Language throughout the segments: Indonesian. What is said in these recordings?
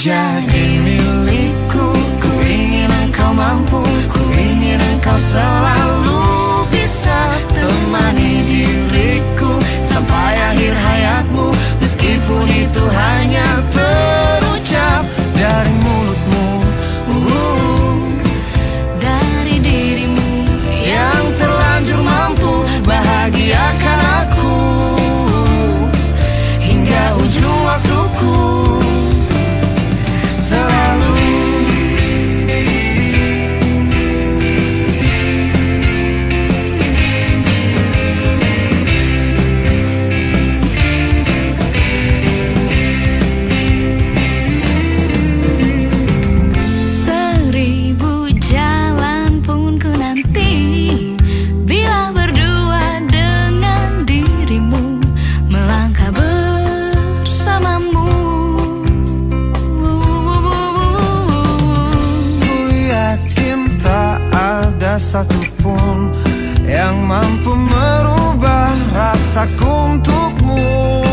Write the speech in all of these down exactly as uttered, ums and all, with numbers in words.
jadi milikku. Ku ingin engkau mampu, ku ingin engkau selalu bisa temani diriku sampai akhir hayatmu, meskipun itu hanya terucap dari mulutmu, uh, dari dirimu yang terlanjur mampu bahagiakan aku hingga ujung waktuku. Selalu satupun yang mampu merubah rasaku untukmu.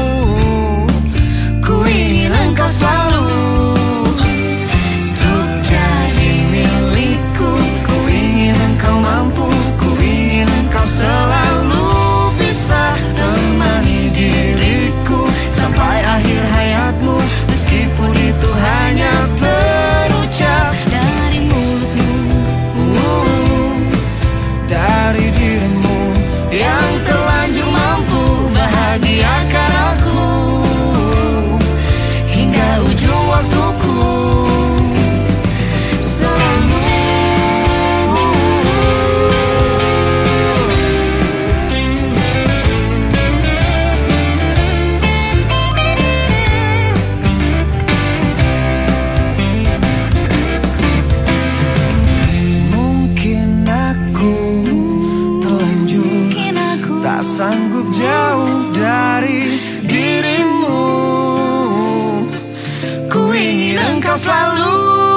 Ku ingin engkau selalu untuk jadi milikku. Ku ingin engkau mampu, ku ingin engkau selalu bisa temani diriku sampai akhir hayatmu, meskipun itu hanya terucap dari mulutmu, dari dirimu yang terlanjur mampu bahagiakan aku hingga ujung waktuku. Selalu mungkin aku tak sanggup jauh dari dirimu. Ku ingin engkau selalu